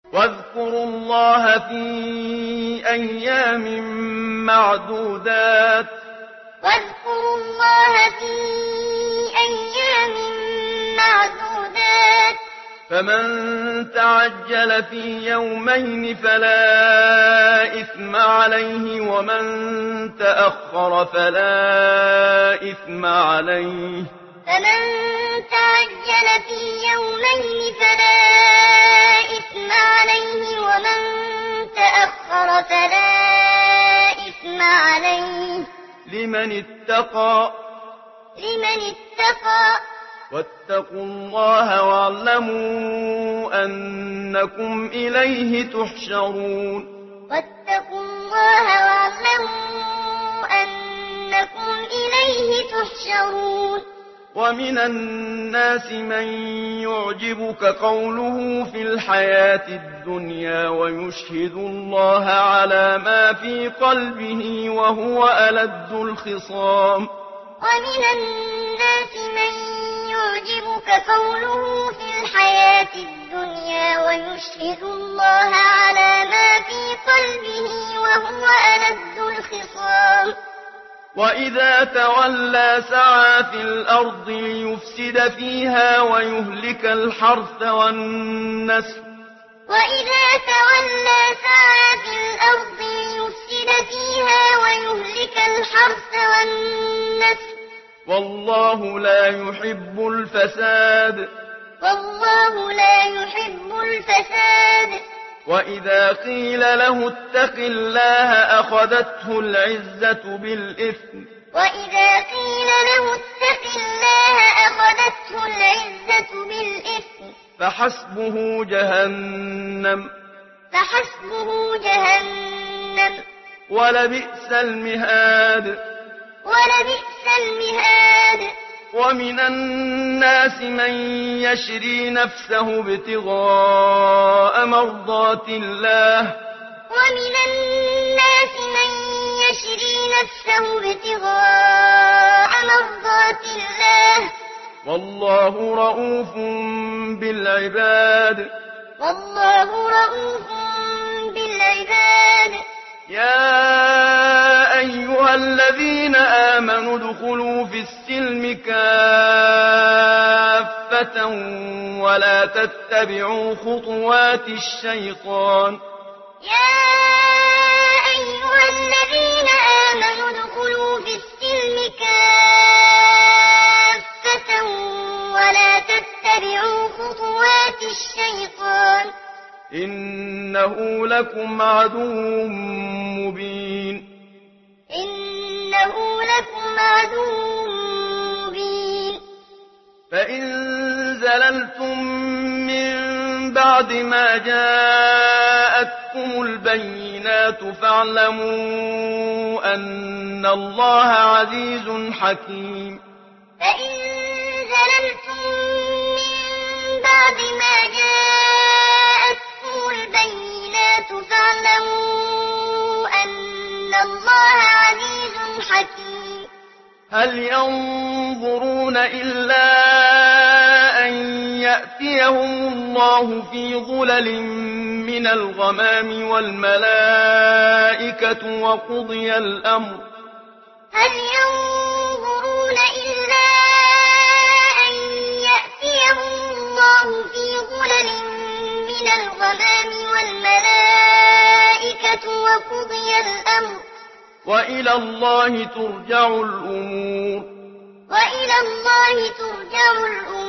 واذكروا الله في أيام معدودات واذكروا الله في أيام معدودات فمن تعجل في يومين فلا إثم عليه ومن تأخر فلا إثم عليه فمن تعجل في يومين فلا إثم عليه ومن تأخر فلا إثم عليه لمن اتقى واتقوا الله واعلموا أنكم إليه تحشرون واتقوا الله واعلموا أنكم إليه تحشرون ومن الناس من يعجبك قوله في الحياة الدنيا ويشهد الله على ما في قلبه وهو ألد الخصام ومن الناس من يعجبك قوله في الحياة الدنيا ويشهد الله على ما في قلبه وهو ألد الخصام وإذا تولى سعى في الأرض ليفسد فيها ويهلك الحرث والنسل وإذا تولى سعى في الأرض ليفسد فيها ويهلك الحرث والنسل والله لا يحب الفساد وإذا قيل له اتق الله أخذته العزة بالإثم فحسبه جهنم ولبئس المهاد ومن الناس من يشري نفسه ابتغاء مرضات الله والله رؤوف بالعباد يا أيها الذين آمنوا ادخلوا في السلم كافة ولا تتبعوا خطوات الشيطان إنه لكم عدو مبين فإن زللتم من بعد ما جاءتكم البينات فاعلموا أن الله عزيز حكيم فإن زللتم من بعد ما جاءتكم البينات فاعلموا أن الله عزيز حكيم هل ينظرون إلا أن يأتيهم الله في ظلل من الغمام والملائكة وقضي الأمر هل ينظرون إلا أن يأتيهم الله في ظلل من الغمام والملائكة وقضي الأمر وإلى الله ترجع الأمور